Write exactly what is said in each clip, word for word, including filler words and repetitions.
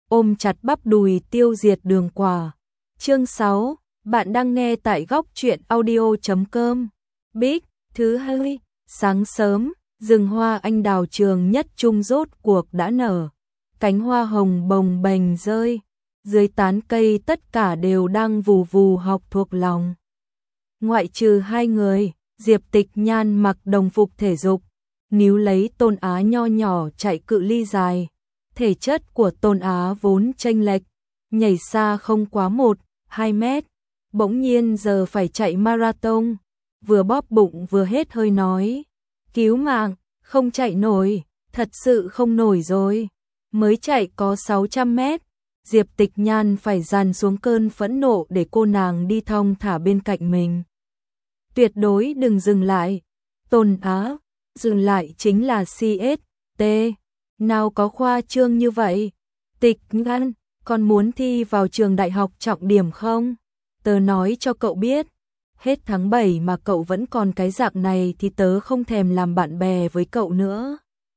ôm chặt bắp đùi tiêu diệt đường quả. Chương sáu, bạn đang nghe tại góc truyện audio chấm com. Bích, thứ hai, sáng sớm, rừng hoa anh đào trường nhất trung rốt cuộc đã nở. Cánh hoa hồng bồng bềnh rơi, dưới tán cây tất cả đều đang vù vù học thuộc lòng. Ngoại trừ hai người, Diệp Tịch Nhan mặc đồng phục thể dục, níu lấy Tôn Á nho nhỏ chạy cự ly dài. Thể chất của Tôn Á vốn chênh lệch, nhảy xa không quá một, hai mét, bỗng nhiên giờ phải chạy marathon, vừa bóp bụng vừa hết hơi nói, cứu mạng, không chạy nổi, thật sự không nổi rồi, mới chạy có sáu trăm mét, Diệp Tịch Nhan phải dàn xuống cơn phẫn nộ để cô nàng đi thong thả bên cạnh mình. Tuyệt đối đừng dừng lại, Tôn Á, dừng lại chính là xê ét tê. Nào có khoa trương như vậy? Tịch Nhan, con muốn thi vào trường đại học trọng điểm không? Tớ nói cho cậu biết, hết tháng bảy mà cậu vẫn còn cái dạng này thì tớ không thèm làm bạn bè với cậu nữa.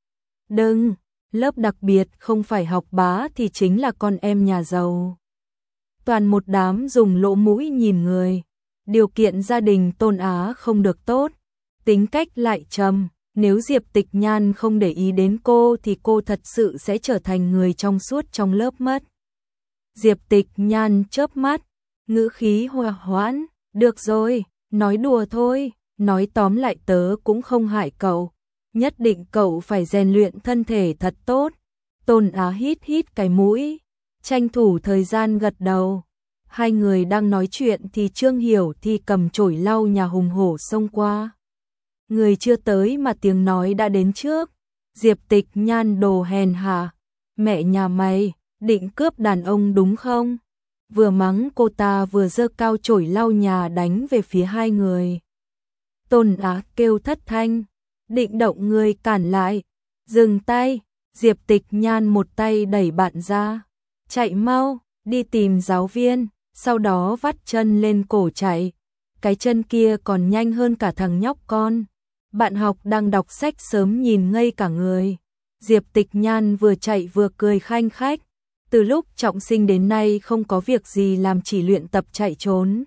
Đừng, lớp đặc biệt không phải học bá thì chính là con em nhà giàu. Toàn một đám dùng lỗ mũi nhìn người. Điều kiện gia đình Tôn Á không được tốt, tính cách lại trầm. Nếu Diệp Tịch Nhan không để ý đến cô thì cô thật sự sẽ trở thành người trong suốt trong lớp mất. Diệp Tịch Nhan chớp mắt, ngữ khí hòa hoãn, được rồi, nói đùa thôi, nói tóm lại tớ cũng không hại cậu, nhất định cậu phải rèn luyện thân thể thật tốt. Tôn Á hít hít cái mũi, tranh thủ thời gian gật đầu. Hai người đang nói chuyện thì Trương Hiểu Thi cầm chổi lau nhà hùng hổ xông qua. Người chưa tới mà tiếng nói đã đến trước. Diệp Tịch Nhan đồ hèn hạ, mẹ nhà mày, định cướp đàn ông đúng không? Vừa mắng cô ta vừa giơ cao chổi lau nhà đánh về phía hai người. Tôn Á kêu thất thanh, định động người cản lại, dừng tay. Diệp Tịch Nhan một tay đẩy bạn ra, chạy mau, đi tìm giáo viên, sau đó vắt chân lên cổ chạy. Cái chân kia còn nhanh hơn cả thằng nhóc con. Bạn học đang đọc sách sớm nhìn ngây cả người. Diệp Tịch Nhan vừa chạy vừa cười khanh khách. Từ lúc trọng sinh đến nay không có việc gì làm chỉ luyện tập chạy trốn.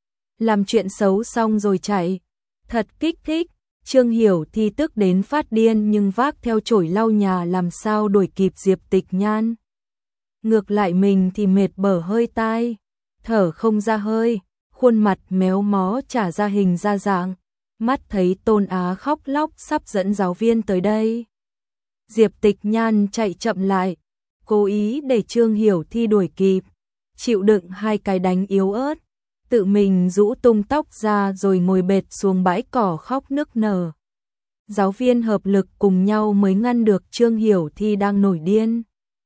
Làm chuyện xấu xong rồi chạy. Thật kích thích. Trương Hiểu Thi tức đến phát điên nhưng vác theo chổi lau nhà làm sao đuổi kịp Diệp Tịch Nhan. Ngược lại mình thì mệt bở hơi tai, thở không ra hơi, khuôn mặt méo mó trả ra hình ra dạng. Mắt thấy Tôn Á khóc lóc sắp dẫn giáo viên tới đây. Diệp Tịch Nhan chạy chậm lại, cố ý để Trương Hiểu Thi đuổi kịp, chịu đựng hai cái đánh yếu ớt, tự mình rũ tung tóc ra rồi ngồi bệt xuống bãi cỏ khóc nức nở. Giáo viên hợp lực cùng nhau mới ngăn được Trương Hiểu Thi đang nổi điên.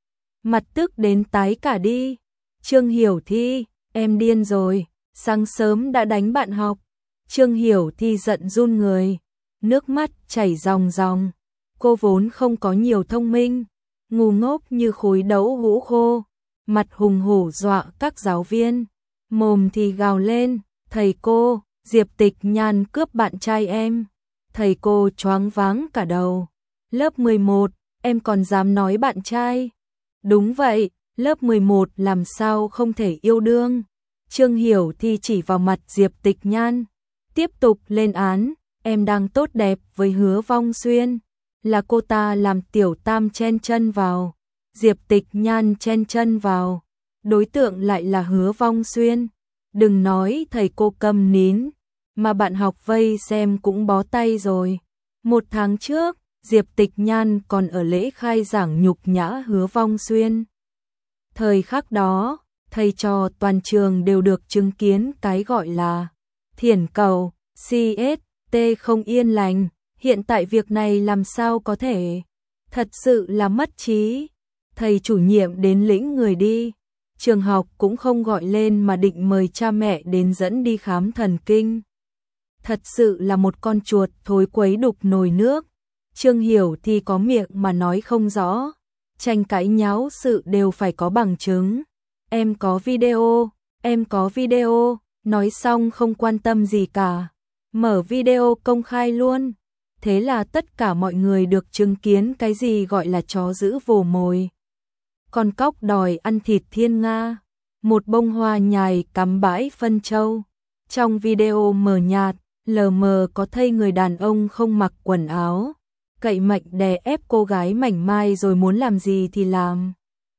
Mặt tức đến tái cả đi. Trương Hiểu Thi, em điên rồi, sáng sớm đã đánh bạn học. Trương Hiểu Thi giận run người, nước mắt chảy ròng ròng. Cô vốn không có nhiều thông minh, ngu ngốc như khối đậu hũ khô, mặt hùng hổ dọa các giáo viên, mồm thì gào lên, thầy cô, Diệp Tịch Nhan cướp bạn trai em. Thầy cô choáng váng cả đầu. Lớp mười một, em còn dám nói bạn trai? Đúng vậy, lớp mười một làm sao không thể yêu đương. Trương Hiểu Thi chỉ vào mặt Diệp Tịch Nhan, tiếp tục lên án, em đang tốt đẹp với Hứa Vong Xuyên, là cô ta làm tiểu tam chen chân vào. Diệp Tịch Nhan chen chân vào, đối tượng lại là Hứa Vong Xuyên. Đừng nói thầy cô câm nín, mà bạn học vây xem cũng bó tay rồi. Một tháng trước, Diệp Tịch Nhan còn ở lễ khai giảng nhục nhã Hứa Vong Xuyên. Thời khắc đó, thầy trò toàn trường đều được chứng kiến cái gọi là thiển cầu, xê ét tê không yên lành. Hiện tại việc này làm sao có thể? Thật sự là mất trí. Thầy chủ nhiệm đến lĩnh người đi. Trường học cũng không gọi lên mà định mời cha mẹ đến dẫn đi khám thần kinh. Thật sự là một con chuột thối quấy đục nồi nước. Trương Hiểu Thi có miệng mà nói không rõ. Tranh cãi nháo sự đều phải có bằng chứng. Em có video, em có video, nói xong không quan tâm gì cả. Mở video công khai luôn. Thế là tất cả mọi người được chứng kiến cái gì gọi là chó giữ vồ mồi. con cóc đòi ăn thịt thiên nga, một bông hoa nhài cắm bãi phân châu. Trong video mờ nhạt, lờ mờ có thấy người đàn ông không mặc quần áo, cậy mạnh đè ép cô gái mảnh mai rồi muốn làm gì thì làm.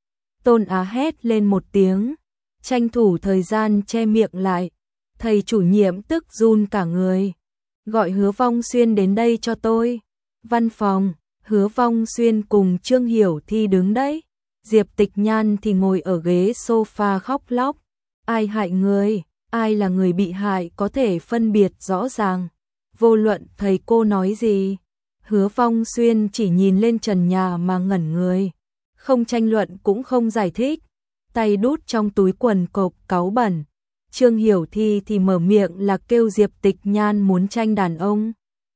Tôn Á hét lên một tiếng, tranh thủ thời gian che miệng lại. Thầy chủ nhiệm tức run cả người. Gọi Hứa Vong Xuyên đến đây cho tôi. Văn phòng, Hứa Vong Xuyên cùng Trương Hiểu Thi đứng đấy. Diệp Tịch Nhan thì ngồi ở ghế sofa khóc lóc. Ai hại người, ai là người bị hại có thể phân biệt rõ ràng. Vô luận thầy cô nói gì, Hứa Vong Xuyên chỉ nhìn lên trần nhà mà ngẩn người. Không tranh luận cũng không giải thích. Tay đút trong túi quần cộc cáu bẩn. Trương Hiểu Thi thì mở miệng là kêu Diệp Tịch Nhan muốn tranh đàn ông.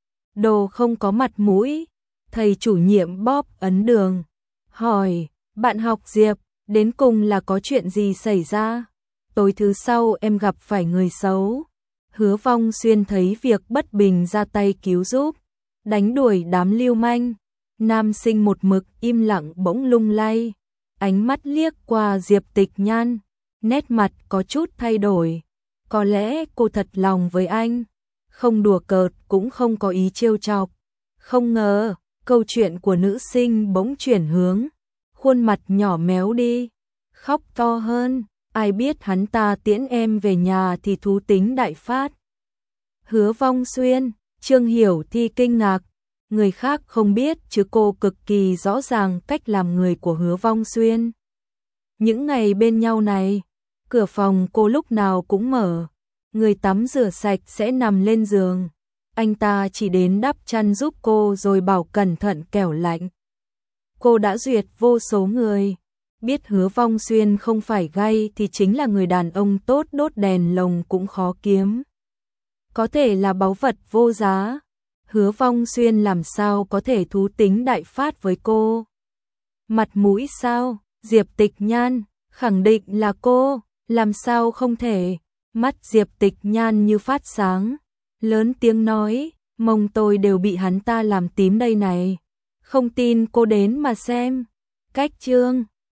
Đồ không có mặt mũi. Thầy chủ nhiệm bóp ấn đường. Hỏi, bạn học Diệp, đến cùng là có chuyện gì xảy ra? Tối thứ sau em gặp phải người xấu. Hứa Vong Xuyên thấy việc bất bình ra tay cứu giúp. Đánh đuổi đám lưu manh. Nam sinh một mực im lặng bỗng lung lay. Ánh mắt liếc qua Diệp Tịch Nhan. Nét mặt có chút thay đổi. Có lẽ cô thật lòng với anh. Không đùa cợt cũng không có ý trêu chọc. Không ngờ, câu chuyện của nữ sinh bỗng chuyển hướng. Khuôn mặt nhỏ méo đi. Khóc to hơn. Ai biết hắn ta tiễn em về nhà thì thú tính đại phát. Hứa Vong Xuyên, Trương Hiểu Thi kinh ngạc. Người khác không biết chứ cô cực kỳ rõ ràng cách làm người của Hứa Vong Xuyên. Những ngày bên nhau này, cửa phòng cô lúc nào cũng mở. Người tắm rửa sạch sẽ nằm lên giường. Anh ta chỉ đến đắp chăn giúp cô rồi bảo cẩn thận kẻo lạnh. Cô đã duyệt vô số người. Biết Hứa Vong Xuyên không phải gay thì chính là người đàn ông tốt đốt đèn lồng cũng khó kiếm. Có thể là báu vật vô giá. Hứa Vong Xuyên làm sao có thể thú tính đại phát với cô? Mặt mũi sao? Diệp Tịch Nhan, khẳng định là cô, làm sao không thể? Mắt Diệp Tịch Nhan như phát sáng, lớn tiếng nói, mông tôi đều bị hắn ta làm tím đây này. Không tin cô đến mà xem. Cách chương